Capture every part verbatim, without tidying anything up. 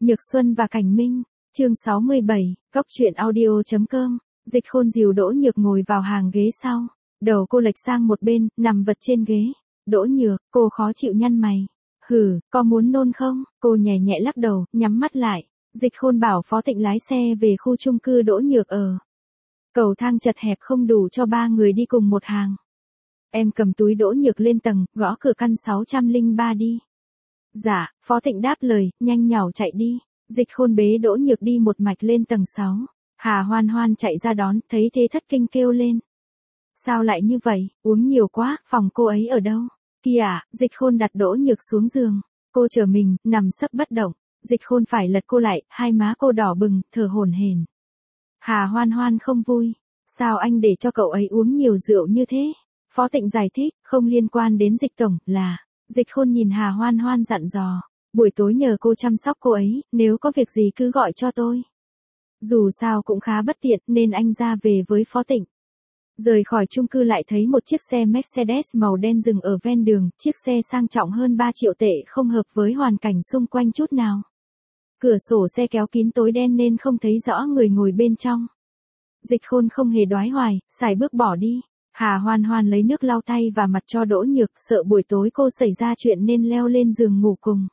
Nhược Xuân và Cảnh Minh, chương sáu mươi bảy, góc truyện audio.com, Dịch Khôn dìu Đỗ Nhược ngồi vào hàng ghế sau, đầu cô lệch sang một bên, nằm vật trên ghế. Đỗ Nhược, cô khó chịu nhăn mày. Hừ, có muốn nôn không? Cô nhẹ nhẹ lắc đầu, nhắm mắt lại. Dịch Khôn bảo Phó Tịnh lái xe về khu chung cư Đỗ Nhược ở. Cầu thang chật hẹp không đủ cho ba người đi cùng một hàng. Em cầm túi Đỗ Nhược lên tầng, gõ cửa căn sáu không ba đi. Dạ, Phó Tịnh đáp lời, nhanh nhảu chạy đi. Dịch Khôn bế Đỗ Nhược đi một mạch lên tầng sáu. Hà Hoan Hoan chạy ra đón, thấy thế thất kinh kêu lên. Sao lại như vậy, uống nhiều quá, phòng cô ấy ở đâu? Kìa, Dịch Khôn đặt Đỗ Nhược xuống giường. Cô trở mình, nằm sấp bất động. Dịch Khôn phải lật cô lại, hai má cô đỏ bừng, thở hổn hển. Hà Hoan Hoan không vui. Sao anh để cho cậu ấy uống nhiều rượu như thế? Phó Tịnh giải thích, không liên quan đến Dịch tổng, là... Dịch Khôn nhìn Hà Hoan Hoan dặn dò. Buổi tối nhờ cô chăm sóc cô ấy, nếu có việc gì cứ gọi cho tôi. Dù sao cũng khá bất tiện nên anh ra về với Phó Tịnh. Rời khỏi chung cư lại thấy một chiếc xe Mercedes màu đen dừng ở ven đường, chiếc xe sang trọng hơn ba triệu tệ không hợp với hoàn cảnh xung quanh chút nào. Cửa sổ xe kéo kín tối đen nên không thấy rõ người ngồi bên trong. Dịch Khôn không hề đoái hoài, sải bước bỏ đi. Hà Hoan Hoan lấy nước lau tay và mặt cho Đỗ Nhược, sợ buổi tối cô xảy ra chuyện nên leo lên giường ngủ cùng.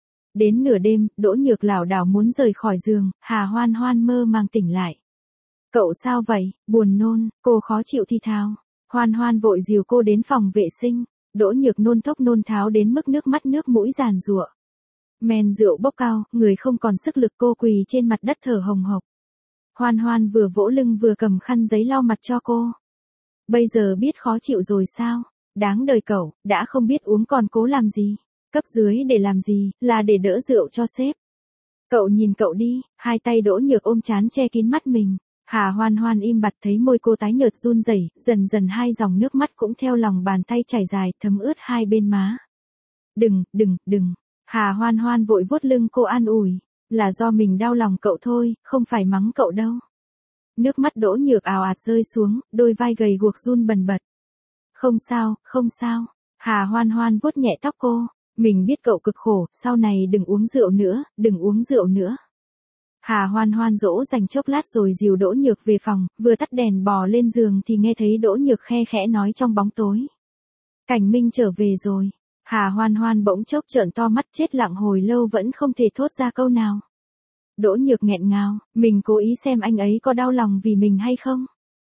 Đến nửa đêm, Đỗ Nhược lảo đảo muốn rời khỏi giường, Hà Hoan Hoan mơ màng tỉnh lại. Cậu sao vậy, buồn nôn, cô khó chịu thì thào. Hoan Hoan vội dìu cô đến phòng vệ sinh. Đỗ Nhược nôn thốc nôn tháo đến mức nước mắt nước mũi giàn giụa. Men rượu bốc cao, người không còn sức lực, cô quỳ trên mặt đất thở hồng hộc. Hoan Hoan vừa vỗ lưng vừa cầm khăn giấy lau mặt cho cô. Bây giờ biết khó chịu rồi sao? Đáng đời cậu, đã không biết uống còn cố làm gì? Cấp dưới để làm gì, là để đỡ rượu cho sếp. Cậu nhìn cậu đi, hai tay Đỗ Nhược ôm trán che kín mắt mình. Hà Hoan Hoan im bặt thấy môi cô tái nhợt run rẩy, dần dần hai dòng nước mắt cũng theo lòng bàn tay chảy dài thấm ướt hai bên má. Đừng, đừng, đừng. Hà Hoan Hoan vội vuốt lưng cô an ủi. Là do mình đau lòng cậu thôi, không phải mắng cậu đâu. Nước mắt Đỗ Nhược ào ạt rơi xuống, đôi vai gầy guộc run bần bật. Không sao, không sao. Hà Hoan Hoan vuốt nhẹ tóc cô. Mình biết cậu cực khổ, sau này đừng uống rượu nữa, đừng uống rượu nữa. Hà Hoan Hoan dỗ dành chốc lát rồi dìu Đỗ Nhược về phòng, vừa tắt đèn bò lên giường thì nghe thấy Đỗ Nhược khe khẽ nói trong bóng tối. Cảnh Minh trở về rồi. Hà Hoan Hoan bỗng chốc trợn to mắt, chết lặng hồi lâu vẫn không thể thốt ra câu nào. Đỗ Nhược nghẹn ngào, mình cố ý xem anh ấy có đau lòng vì mình hay không.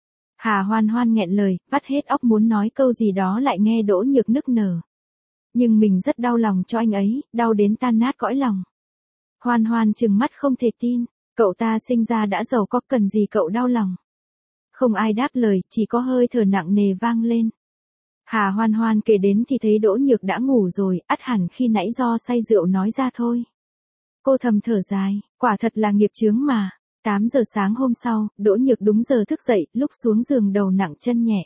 Hà Hoan Hoan nghẹn lời, vắt hết óc muốn nói câu gì đó lại nghe Đỗ Nhược nức nở. Nhưng mình rất đau lòng cho anh ấy, đau đến tan nát cõi lòng. Hoan Hoan trừng mắt không thể tin, cậu ta sinh ra đã giàu có, cần gì cậu đau lòng. Không ai đáp lời, chỉ có hơi thở nặng nề vang lên. Hà Hoan Hoan kể đến thì thấy Đỗ Nhược đã ngủ rồi, ắt hẳn khi nãy do say rượu nói ra thôi. Cô thầm thở dài, quả thật là nghiệp chướng mà. tám giờ sáng hôm sau, Đỗ Nhược đúng giờ thức dậy, lúc xuống giường đầu nặng chân nhẹ.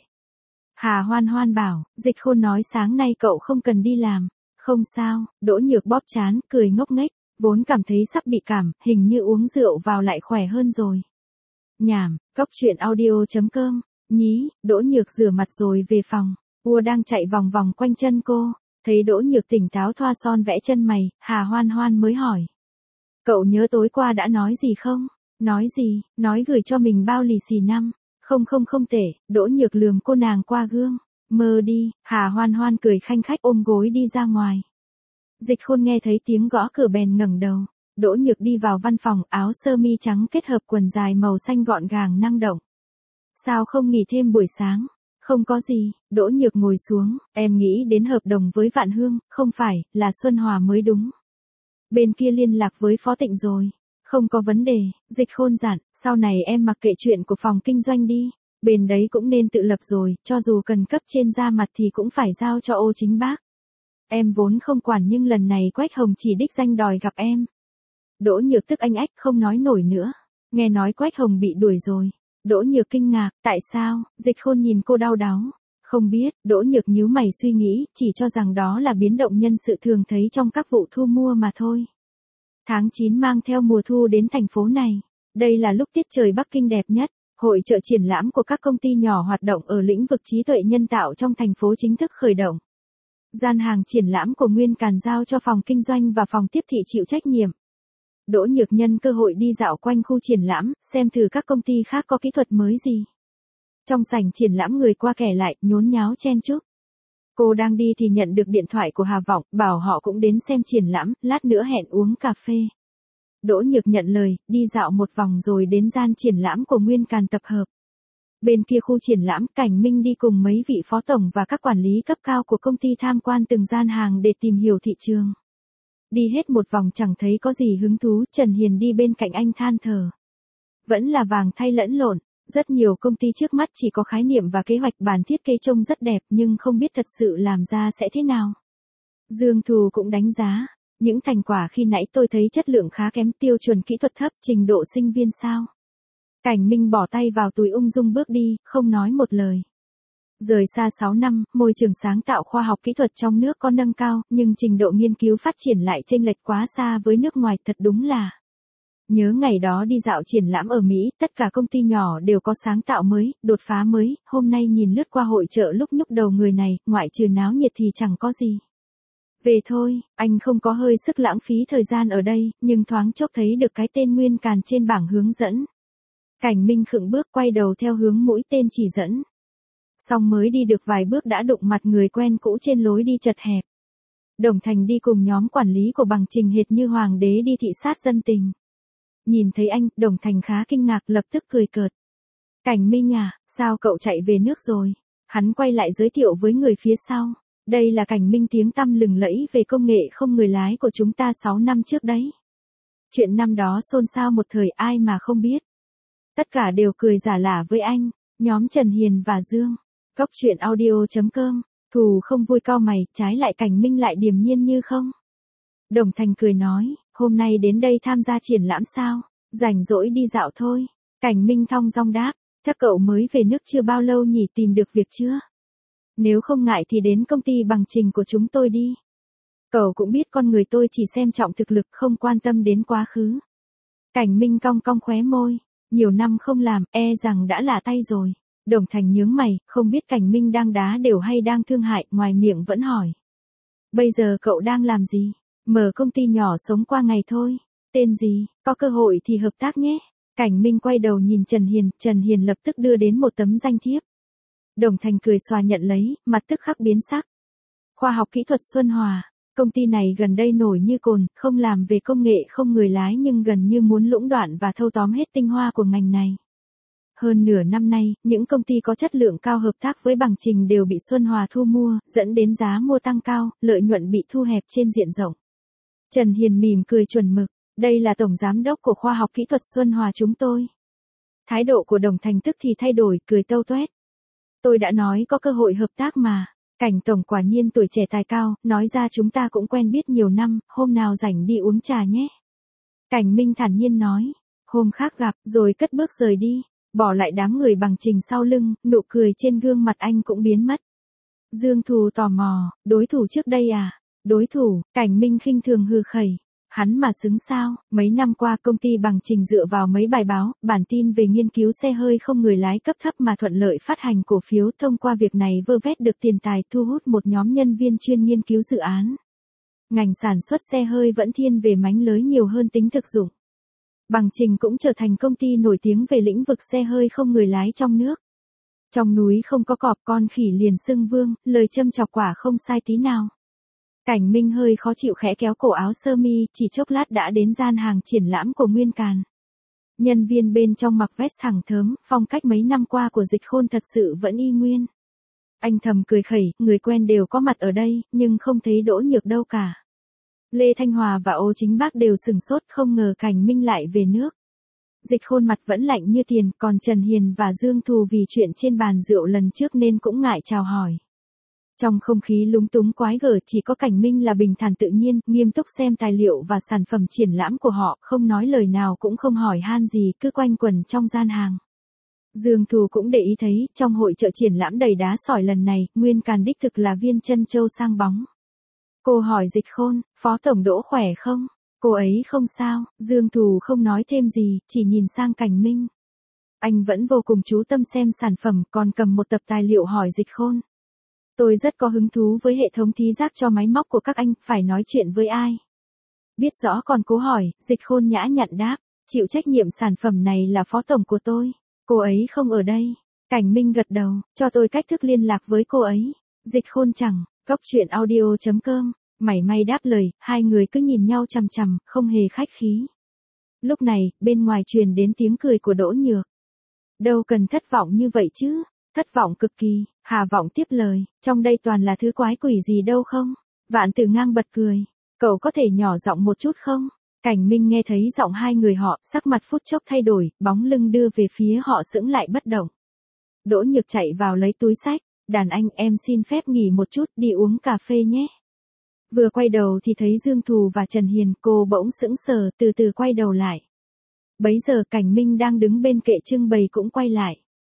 Hà Hoan Hoan bảo, Dịch Khôn nói sáng nay cậu không cần đi làm. Không sao, Đỗ Nhược bóp trán, cười ngốc nghếch, vốn cảm thấy sắp bị cảm, hình như uống rượu vào lại khỏe hơn rồi. Nhảm, góc truyện audio.com, nhí. Đỗ Nhược rửa mặt rồi về phòng, Ua đang chạy vòng vòng quanh chân cô, thấy Đỗ Nhược tỉnh táo thoa son vẽ chân mày, Hà Hoan Hoan mới hỏi. Cậu nhớ tối qua đã nói gì không? Nói gì? Nói gửi cho mình bao lì xì năm. Không không không tệ. Đỗ Nhược lườm cô nàng qua gương. Mơ đi. Hà Hoan Hoan cười khanh khách ôm gối đi ra ngoài. Dịch Khôn nghe thấy tiếng gõ cửa bèn ngẩng đầu. Đỗ Nhược đi vào văn phòng, áo sơ mi trắng kết hợp quần dài màu xanh gọn gàng năng động. Sao không nghỉ thêm buổi sáng? Không có gì. Đỗ Nhược ngồi xuống. Em nghĩ đến hợp đồng với Vạn Hương, không phải, là Xuân Hòa mới đúng. Bên kia liên lạc với Phó Tịnh rồi. Không có vấn đề. Dịch Khôn dặn, sau này em mặc kệ chuyện của phòng kinh doanh đi. Bên đấy cũng nên tự lập rồi, cho dù cần cấp trên ra mặt thì cũng phải giao cho Ô Chính Bác. Em vốn không quản nhưng lần này Quách Hồng chỉ đích danh đòi gặp em. Đỗ Nhược tức anh ách không nói nổi nữa. Nghe nói Quách Hồng bị đuổi rồi. Đỗ Nhược kinh ngạc, tại sao? Dịch Khôn nhìn cô đau đáu. Không biết, Đỗ Nhược nhíu mày suy nghĩ, chỉ cho rằng đó là biến động nhân sự thường thấy trong các vụ thu mua mà thôi. Tháng chín mang theo mùa thu đến thành phố này. Đây là lúc tiết trời Bắc Kinh đẹp nhất. Hội chợ triển lãm của các công ty nhỏ hoạt động ở lĩnh vực trí tuệ nhân tạo trong thành phố chính thức khởi động. Gian hàng triển lãm của Nguyên Càn giao cho phòng kinh doanh và phòng tiếp thị chịu trách nhiệm. Đỗ Nhược nhân cơ hội đi dạo quanh khu triển lãm, xem thử các công ty khác có kỹ thuật mới gì. Trong sảnh triển lãm người qua kẻ lại, nhốn nháo chen chúc. Cô đang đi thì nhận được điện thoại của Hà Vọng, bảo họ cũng đến xem triển lãm, lát nữa hẹn uống cà phê. Đỗ Nhược nhận lời, đi dạo một vòng rồi đến gian triển lãm của Nguyên Càn tập hợp. Bên kia khu triển lãm, Cảnh Minh đi cùng mấy vị phó tổng và các quản lý cấp cao của công ty tham quan từng gian hàng để tìm hiểu thị trường. Đi hết một vòng chẳng thấy có gì hứng thú, Trần Hiền đi bên cạnh anh than thở. Vẫn là vàng thay lẫn lộn, rất nhiều công ty trước mắt chỉ có khái niệm và kế hoạch bản thiết kế trông rất đẹp nhưng không biết thật sự làm ra sẽ thế nào. Dương Thù cũng đánh giá, những thành quả khi nãy tôi thấy chất lượng khá kém, tiêu chuẩn kỹ thuật thấp, trình độ sinh viên sao. Cảnh Minh bỏ tay vào túi ung dung bước đi, không nói một lời. Rời xa sáu năm, môi trường sáng tạo khoa học kỹ thuật trong nước có nâng cao, nhưng trình độ nghiên cứu phát triển lại chênh lệch quá xa với nước ngoài, thật đúng là. Nhớ ngày đó đi dạo triển lãm ở Mỹ, tất cả công ty nhỏ đều có sáng tạo mới, đột phá mới, hôm nay nhìn lướt qua hội chợ lúc nhúc đầu người này, ngoại trừ náo nhiệt thì chẳng có gì. Về thôi, anh không có hơi sức lãng phí thời gian ở đây, nhưng thoáng chốc thấy được cái tên Nguyên Càn trên bảng hướng dẫn. Cảnh Minh khựng bước quay đầu theo hướng mũi tên chỉ dẫn. Xong mới đi được vài bước đã đụng mặt người quen cũ trên lối đi chật hẹp. Đồng Thành đi cùng nhóm quản lý của Bằng Trình hệt như hoàng đế đi thị sát dân tình. Nhìn thấy anh, Đồng Thành khá kinh ngạc lập tức cười cợt. Cảnh Minh à, sao cậu chạy về nước rồi? Hắn quay lại giới thiệu với người phía sau. Đây là Cảnh Minh tiếng tăm lừng lẫy về công nghệ không người lái của chúng ta sáu năm trước đấy. Chuyện năm đó xôn xao một thời ai mà không biết. Tất cả đều cười giả lả với anh, nhóm Trần Hiền và Dương. Cốc truyện audio chấm com, Thù không vui cau mày, trái lại Cảnh Minh lại điềm nhiên như không. Đồng Thành cười nói, hôm nay đến đây tham gia triển lãm sao, rảnh rỗi đi dạo thôi. Cảnh Minh thong dong đáp, chắc cậu mới về nước chưa bao lâu nhỉ, tìm được việc chưa? Nếu không ngại thì đến công ty Bằng Trình của chúng tôi đi. Cậu cũng biết con người tôi chỉ xem trọng thực lực không quan tâm đến quá khứ. Cảnh Minh cong cong khóe môi, nhiều năm không làm, e rằng đã lạ tay rồi. Đồng Thành nhướng mày, không biết Cảnh Minh đang đá đều hay đang thương hại, ngoài miệng vẫn hỏi. Bây giờ cậu đang làm gì? Mở công ty nhỏ sống qua ngày thôi. Tên gì? Có cơ hội thì hợp tác nhé. Cảnh Minh quay đầu nhìn Trần Hiền, Trần Hiền lập tức đưa đến một tấm danh thiếp. Đồng Thành cười xòa nhận lấy, mặt tức khắc biến sắc. Khoa học kỹ thuật Xuân Hòa, công ty này gần đây nổi như cồn, không làm về công nghệ không người lái nhưng gần như muốn lũng đoạn và thâu tóm hết tinh hoa của ngành này. Hơn nửa năm nay, những công ty có chất lượng cao hợp tác với Bằng Trình đều bị Xuân Hòa thu mua, dẫn đến giá mua tăng cao, lợi nhuận bị thu hẹp trên diện rộng. Trần Hiền mỉm cười chuẩn mực, đây là tổng giám đốc của khoa học kỹ thuật Xuân Hòa chúng tôi. Thái độ của Đồng Thành tức thì thay đổi, cười tâu tuét. Tôi đã nói có cơ hội hợp tác mà. Cảnh tổng quả nhiên tuổi trẻ tài cao, nói ra chúng ta cũng quen biết nhiều năm, hôm nào rảnh đi uống trà nhé. Cảnh Minh thản nhiên nói, hôm khác gặp, rồi cất bước rời đi, bỏ lại đám người Bằng Trình sau lưng, nụ cười trên gương mặt anh cũng biến mất. Dương Thù tò mò, đối thủ trước đây à? Đối thủ, Cảnh Minh khinh thường hừ khẩy. Hắn mà xứng sao, mấy năm qua công ty Bằng Trình dựa vào mấy bài báo, bản tin về nghiên cứu xe hơi không người lái cấp thấp mà thuận lợi phát hành cổ phiếu, thông qua việc này vơ vét được tiền tài thu hút một nhóm nhân viên chuyên nghiên cứu dự án. Ngành sản xuất xe hơi vẫn thiên về mánh lới nhiều hơn tính thực dụng. Bằng Trình cũng trở thành công ty nổi tiếng về lĩnh vực xe hơi không người lái trong nước. Trong núi không có cọp con khỉ liền xưng vương, lời châm chọc quả không sai tí nào. Cảnh Minh hơi khó chịu khẽ kéo cổ áo sơ mi, chỉ chốc lát đã đến gian hàng triển lãm của Nguyên Càn. Nhân viên bên trong mặc vest thẳng thớm, phong cách mấy năm qua của Dịch Khôn thật sự vẫn y nguyên. Anh thầm cười khẩy, người quen đều có mặt ở đây, nhưng không thấy Đỗ Nhược đâu cả. Lê Thanh Hòa và Ô Chính Bác đều sửng sốt, không ngờ Cảnh Minh lại về nước. Dịch Khôn mặt vẫn lạnh như tiền, còn Trần Hiền và Dương Thù vì chuyện trên bàn rượu lần trước nên cũng ngại chào hỏi. Trong không khí lúng túng quái gở chỉ có Cảnh Minh là bình thản tự nhiên, nghiêm túc xem tài liệu và sản phẩm triển lãm của họ, không nói lời nào cũng không hỏi han gì, cứ quanh quẩn trong gian hàng. Dương Thù cũng để ý thấy, trong hội chợ triển lãm đầy đá sỏi lần này, Nguyên Càn đích thực là viên chân châu sang bóng. Cô hỏi Dịch Khôn, Phó Tổng Đỗ khỏe không? Cô ấy không sao, Dương Thù không nói thêm gì, chỉ nhìn sang Cảnh Minh. Anh vẫn vô cùng chú tâm xem sản phẩm, còn cầm một tập tài liệu hỏi Dịch Khôn. Tôi rất có hứng thú với hệ thống thí giác cho máy móc của các anh, phải nói chuyện với ai? Biết rõ còn cố hỏi, Dịch Khôn nhã nhặn đáp, chịu trách nhiệm sản phẩm này là phó tổng của tôi, cô ấy không ở đây. Cảnh Minh gật đầu, cho tôi cách thức liên lạc với cô ấy. Dịch Khôn chẳng, góc chuyện audio chấm com, mảy may đáp lời, hai người cứ nhìn nhau chằm chằm, không hề khách khí. Lúc này, bên ngoài truyền đến tiếng cười của Đỗ Nhược. Đâu cần thất vọng như vậy chứ, thất vọng cực kỳ, Hà Vọng tiếp lời, trong đây toàn là thứ quái quỷ gì đâu không. Vạn Tử Ngang bật cười, cậu có thể nhỏ giọng một chút không? Cảnh Minh nghe thấy giọng hai người họ, sắc mặt phút chốc thay đổi, bóng lưng đưa về phía họ sững lại bất động. Đỗ Nhược chạy vào lấy túi xách, đàn anh em xin phép nghỉ một chút đi uống cà phê nhé. Vừa quay đầu thì thấy Dương Thù và Trần Hiền, cô bỗng sững sờ từ từ quay đầu lại. Bấy giờ Cảnh Minh đang đứng bên kệ trưng bày cũng quay lại.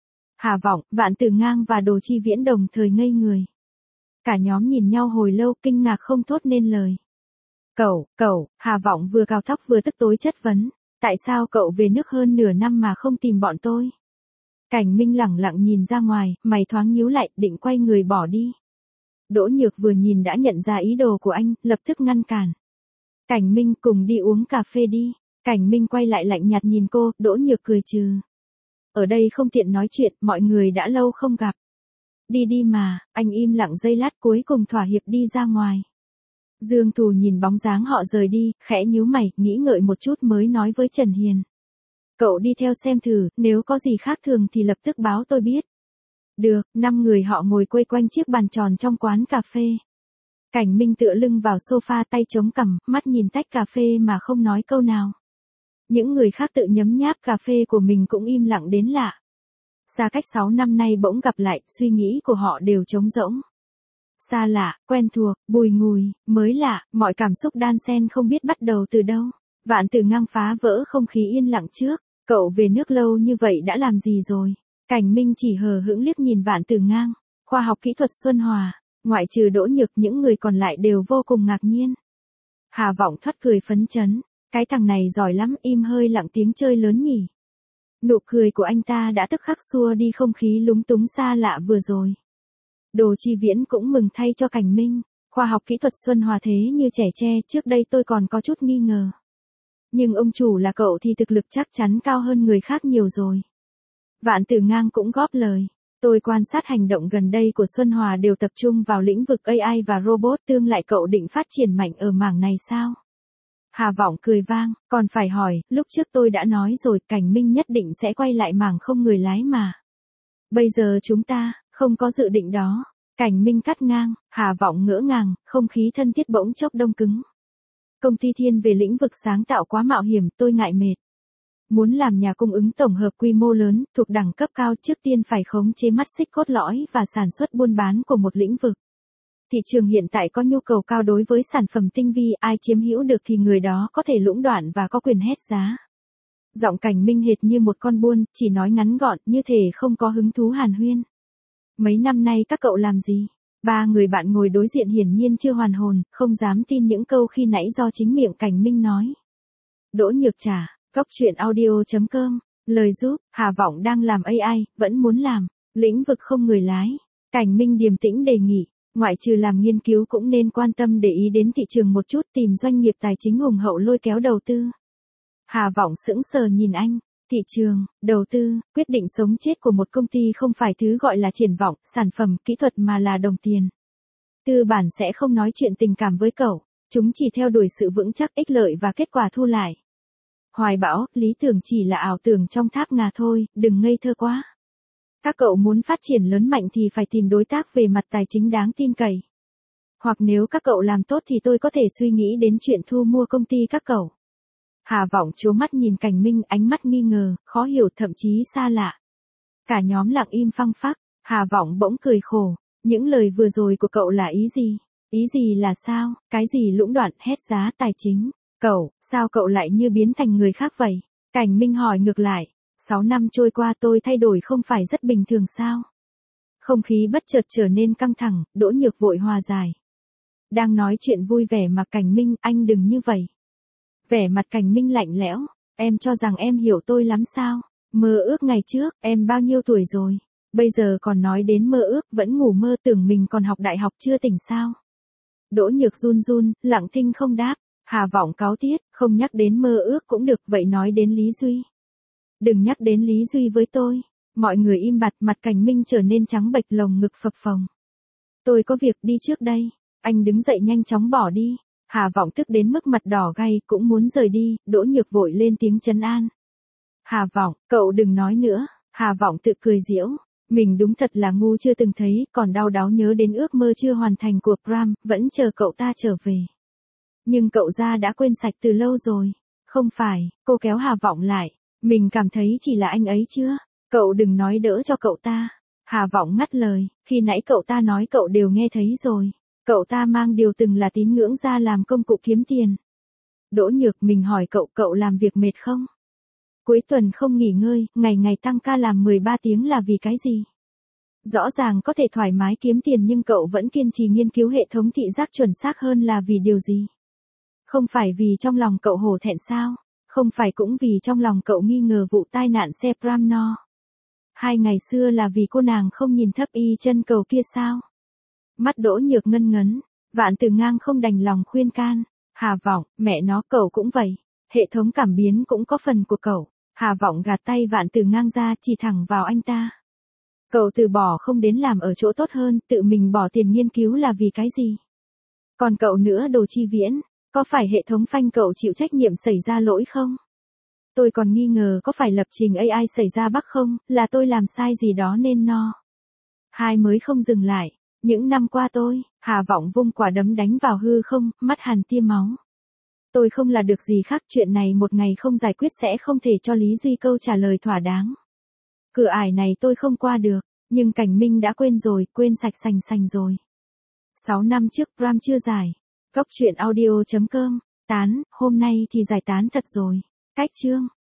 Hà Vọng, Vạn Tử Ngang và Đồ Chi Viễn đồng thời ngây người. Cả nhóm nhìn nhau hồi lâu kinh ngạc không thốt nên lời. Cậu, cậu, Hà Vọng vừa cào tóc vừa tức tối chất vấn. Tại sao cậu về nước hơn nửa năm mà không tìm bọn tôi? Cảnh Minh lẳng lặng nhìn ra ngoài, mày thoáng nhíu lại, định quay người bỏ đi. Đỗ Nhược vừa nhìn đã nhận ra ý đồ của anh, lập tức ngăn cản. Cảnh Minh, cùng đi uống cà phê đi. Cảnh Minh quay lại lạnh nhạt nhìn cô, Đỗ Nhược cười trừ. Ở đây không tiện nói chuyện, mọi người đã lâu không gặp. Đi đi mà, anh im lặng giây lát cuối cùng thỏa hiệp đi ra ngoài. Dương Thù nhìn bóng dáng họ rời đi, khẽ nhíu mày, nghĩ ngợi một chút mới nói với Trần Hiền. Cậu đi theo xem thử, nếu có gì khác thường thì lập tức báo tôi biết. Được, năm người họ ngồi quây quanh chiếc bàn tròn trong quán cà phê. Cảnh Minh tựa lưng vào sofa tay chống cằm, mắt nhìn tách cà phê mà không nói câu nào. Những người khác tự nhấm nháp cà phê của mình cũng im lặng đến lạ. Xa cách sáu năm nay bỗng gặp lại, suy nghĩ của họ đều trống rỗng. Xa lạ, quen thuộc, bùi ngùi, mới lạ, mọi cảm xúc đan xen không biết bắt đầu từ đâu. Vạn Tử Ngang phá vỡ không khí yên lặng trước, cậu về nước lâu như vậy đã làm gì rồi? Cảnh Minh chỉ hờ hững liếc nhìn Vạn Tử Ngang, khoa học kỹ thuật Xuân Hòa, ngoại trừ Đỗ Nhược những người còn lại đều vô cùng ngạc nhiên. Hà Vọng thoát cười phấn chấn, cái thằng này giỏi lắm, im hơi lặng tiếng chơi lớn nhỉ. Nụ cười của anh ta đã tức khắc xua đi không khí lúng túng xa lạ vừa rồi. Đồ Chi Viễn cũng mừng thay cho Cảnh Minh, khoa học kỹ thuật Xuân Hòa thế như trẻ tre, trước đây tôi còn có chút nghi ngờ. Nhưng ông chủ là cậu thì thực lực chắc chắn cao hơn người khác nhiều rồi. Vạn Tử Ngang cũng góp lời, tôi quan sát hành động gần đây của Xuân Hòa đều tập trung vào lĩnh vực a i và robot, tương lại cậu định phát triển mạnh ở mảng này sao? Hà Vọng cười vang, còn phải hỏi, lúc trước tôi đã nói rồi, Cảnh Minh nhất định sẽ quay lại mảng không người lái mà. Bây giờ chúng ta, không có dự định đó. Cảnh Minh cắt ngang, Hà Vọng ngỡ ngàng, không khí thân thiết bỗng chốc đông cứng. Công ty thiên về lĩnh vực sáng tạo quá mạo hiểm, tôi ngại mệt. Muốn làm nhà cung ứng tổng hợp quy mô lớn, thuộc đẳng cấp cao, trước tiên phải khống chế mắt xích cốt lõi và sản xuất buôn bán của một lĩnh vực. Thị trường hiện tại có nhu cầu cao đối với sản phẩm tinh vi, ai chiếm hữu được thì người đó có thể lũng đoạn và có quyền hét giá. Giọng Cảnh Minh hệt như một con buôn, chỉ nói ngắn gọn, như thể không có hứng thú hàn huyên. Mấy năm nay các cậu làm gì? Ba người bạn ngồi đối diện hiển nhiên chưa hoàn hồn, không dám tin những câu khi nãy do chính miệng Cảnh Minh nói. Đỗ Nhược trả, góc chuyện audio chấm com, lời giúp, Hà Vọng đang làm a i, vẫn muốn làm, lĩnh vực không người lái. Cảnh Minh điềm tĩnh đề nghị, ngoại trừ làm nghiên cứu cũng nên quan tâm để ý đến thị trường một chút, tìm doanh nghiệp tài chính hùng hậu lôi kéo đầu tư. Hà Vọng sững sờ nhìn anh. Thị trường, đầu tư, quyết định sống chết của một công ty không phải thứ gọi là triển vọng, sản phẩm, kỹ thuật mà là đồng tiền. Tư bản sẽ không nói chuyện tình cảm với cậu, chúng chỉ theo đuổi sự vững chắc, ích lợi và kết quả thu lại. Hoài bão, lý tưởng chỉ là ảo tưởng trong tháp ngà thôi, đừng ngây thơ quá. Các cậu muốn phát triển lớn mạnh thì phải tìm đối tác về mặt tài chính đáng tin cậy. Hoặc nếu các cậu làm tốt thì tôi có thể suy nghĩ đến chuyện thu mua công ty các cậu. Hà Vọng trố mắt nhìn Cảnh Minh, ánh mắt nghi ngờ, khó hiểu, thậm chí xa lạ. Cả nhóm lặng im phăng phắc, Hà Vọng bỗng cười khổ. Những lời vừa rồi của cậu là ý gì? Ý gì là sao? Cái gì lũng đoạn, hét giá tài chính? Cậu, sao cậu lại như biến thành người khác vậy? Cảnh Minh hỏi ngược lại. Sáu năm trôi qua tôi thay đổi không phải rất bình thường sao? Không khí bất chợt trở nên căng thẳng, Đỗ Nhược vội hòa giải. Đang nói chuyện vui vẻ mà Cảnh Minh, anh đừng như vậy. Vẻ mặt Cảnh Minh lạnh lẽo, em cho rằng em hiểu tôi lắm sao? Mơ ước ngày trước, em bao nhiêu tuổi rồi? Bây giờ còn nói đến mơ ước, vẫn ngủ mơ, tưởng mình còn học đại học chưa tỉnh sao? Đỗ Nhược run run, lặng thinh không đáp. Hà Vọng cáu tiết, không nhắc đến mơ ước cũng được, vậy nói đến Lý Duy. Đừng nhắc đến Lý Duy với tôi. Mọi người im bặt, mặt Cảnh Minh trở nên trắng bệch, lồng ngực phập phồng. Tôi có việc đi trước đây. Anh đứng dậy nhanh chóng bỏ đi. Hà Vọng tức đến mức mặt đỏ gay, cũng muốn rời đi. Đỗ Nhược vội lên tiếng trấn an. Hà Vọng, cậu đừng nói nữa. Hà Vọng tự cười giễu. Mình đúng thật là ngu chưa từng thấy, còn đau đáu nhớ đến ước mơ chưa hoàn thành của Pram, vẫn chờ cậu ta trở về. Nhưng cậu ra đã quên sạch từ lâu rồi. Không phải, cô kéo Hà Vọng lại. Mình cảm thấy chỉ là anh ấy chưa? Cậu đừng nói đỡ cho cậu ta. Hà Vọng ngắt lời, khi nãy cậu ta nói cậu đều nghe thấy rồi. Cậu ta mang điều từng là tín ngưỡng ra làm công cụ kiếm tiền. Đỗ Nhược, mình hỏi cậu, cậu làm việc mệt không? Cuối tuần không nghỉ ngơi, ngày ngày tăng ca làm mười ba tiếng là vì cái gì? Rõ ràng có thể thoải mái kiếm tiền nhưng cậu vẫn kiên trì nghiên cứu hệ thống thị giác chuẩn xác hơn là vì điều gì? Không phải vì trong lòng cậu hổ thẹn sao? Không phải cũng vì trong lòng cậu nghi ngờ vụ tai nạn xe Pram no. Hai ngày xưa là vì cô nàng không nhìn thấp y chân cầu kia sao? Mắt Đỗ Nhược ngân ngấn, Vạn Từ Ngang không đành lòng khuyên can. Hà Vọng, mẹ nó, cậu cũng vậy. Hệ thống cảm biến cũng có phần của cậu. Hà Vọng gạt tay Vạn Từ Ngang ra, chỉ thẳng vào anh ta. Cậu từ bỏ không đến làm ở chỗ tốt hơn, tự mình bỏ tiền nghiên cứu là vì cái gì? Còn cậu nữa, Đồ Chi Viễn, có phải hệ thống phanh cậu chịu trách nhiệm xảy ra lỗi không? Tôi còn nghi ngờ có phải lập trình a i xảy ra bug không, là tôi làm sai gì đó nên no. Hai mới không dừng lại. Những năm qua tôi, Hà Vọng vung quả đấm đánh vào hư không, mắt Hàn tia máu. Tôi không là được gì khác, chuyện này một ngày không giải quyết sẽ không thể cho Lý Duy câu trả lời thỏa đáng. Cửa ải này tôi không qua được, nhưng Cảnh Minh đã quên rồi, quên sạch sành sành rồi. Sáu năm trước Pram chưa giải. Góc truyện audio chấm com, tán, hôm nay thì giải tán thật rồi. Cách chương.